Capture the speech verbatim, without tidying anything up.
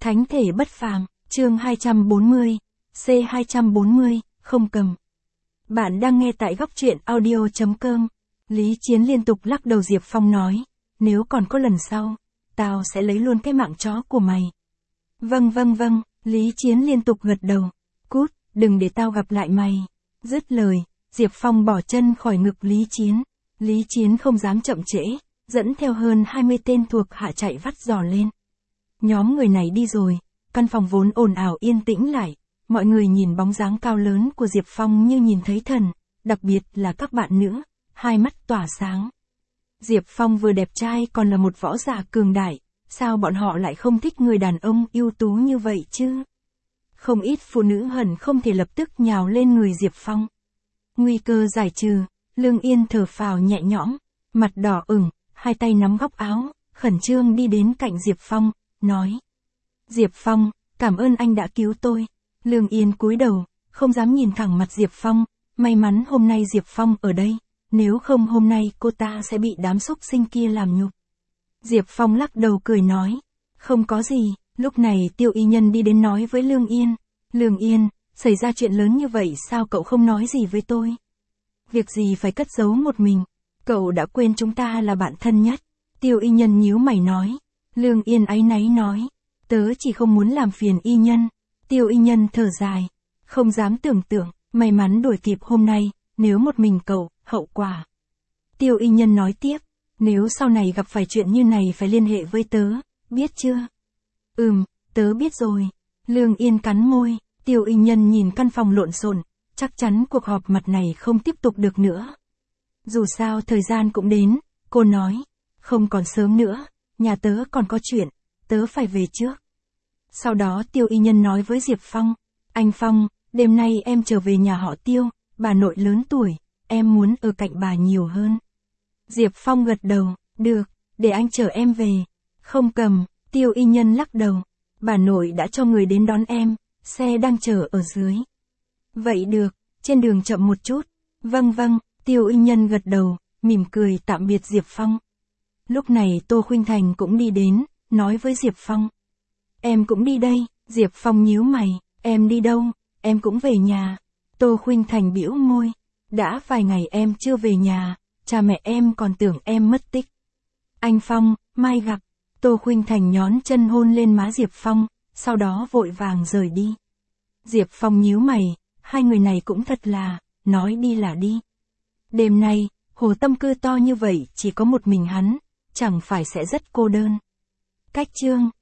Thánh thể bất phàm, chương hai trăm bốn mươi, C hai trăm bốn mươi, không cầm. Bạn đang nghe tại góc truyện audio chấm com. Lý Chiến liên tục lắc đầu. Diệp Phong nói, nếu còn có lần sau, tao sẽ lấy luôn cái mạng chó của mày. Vâng vâng vâng, Lý Chiến liên tục gật đầu. Cút, đừng để tao gặp lại mày. Dứt lời, Diệp Phong bỏ chân khỏi ngực Lý Chiến. Lý Chiến không dám chậm trễ, dẫn theo hơn hai mươi tên thuộc hạ chạy vắt giò lên. Nhóm người này đi rồi, căn phòng vốn ồn ào yên tĩnh lại, mọi người nhìn bóng dáng cao lớn của Diệp Phong như nhìn thấy thần, đặc biệt là các bạn nữ, hai mắt tỏa sáng. Diệp Phong vừa đẹp trai còn là một võ giả cường đại, sao bọn họ lại không thích người đàn ông ưu tú như vậy chứ? Không ít phụ nữ hận không thể lập tức nhào lên người Diệp Phong. Nguy cơ giải trừ, Lương Yên thở phào nhẹ nhõm, mặt đỏ ửng, hai tay nắm góc áo, khẩn trương đi đến cạnh Diệp Phong, nói. Diệp Phong, cảm ơn anh đã cứu tôi. Lương Yên cúi đầu, không dám nhìn thẳng mặt Diệp Phong, may mắn hôm nay Diệp Phong ở đây, nếu không hôm nay cô ta sẽ bị đám xúc sinh kia làm nhục. Diệp Phong lắc đầu cười nói, không có gì. Lúc này Tiêu Y Nhân đi đến nói với Lương Yên, Lương Yên, xảy ra chuyện lớn như vậy sao cậu không nói gì với tôi? Việc gì phải cất giấu một mình, cậu đã quên chúng ta là bạn thân nhất. Tiêu Y Nhân nhíu mày nói. Lương Yên áy náy nói, tớ chỉ không muốn làm phiền Y Nhân. Tiêu Y Nhân thở dài, không dám tưởng tượng, may mắn đuổi kịp hôm nay, nếu một mình cậu, hậu quả. Tiêu Y Nhân nói tiếp, nếu sau này gặp phải chuyện như này phải liên hệ với tớ, biết chưa? Ừm, tớ biết rồi. Lương Yên cắn môi. Tiêu Y Nhân nhìn căn phòng lộn xộn, chắc chắn cuộc họp mặt này không tiếp tục được nữa. Dù sao thời gian cũng đến, cô nói, không còn sớm nữa, nhà tớ còn có chuyện, tớ phải về trước. Sau đó Tiêu Y Nhân nói với Diệp Phong, anh Phong, đêm nay em trở về nhà họ Tiêu, bà nội lớn tuổi, em muốn ở cạnh bà nhiều hơn. Diệp Phong gật đầu, được, để anh chở em về. Không cầm. Tiêu Y Nhân lắc đầu, bà nội đã cho người đến đón em, xe đang chờ ở dưới. Vậy được, trên đường chậm một chút. Vâng vâng, Tiêu Y Nhân gật đầu, mỉm cười tạm biệt Diệp Phong. Lúc này Tô Khuynh Thành cũng đi đến, nói với Diệp Phong. Em cũng đi đây. Diệp Phong nhíu mày, em đi đâu? Em cũng về nhà. Tô Khuynh Thành bĩu môi, đã vài ngày em chưa về nhà, cha mẹ em còn tưởng em mất tích. Anh Phong, mai gặp. Tô Khuynh Thành nhón chân hôn lên má Diệp Phong, sau đó vội vàng rời đi. Diệp Phong nhíu mày, hai người này cũng thật là, nói đi là đi. Đêm nay, hồ tâm cư to như vậy chỉ có một mình hắn, chẳng phải sẽ rất cô đơn. Cách chương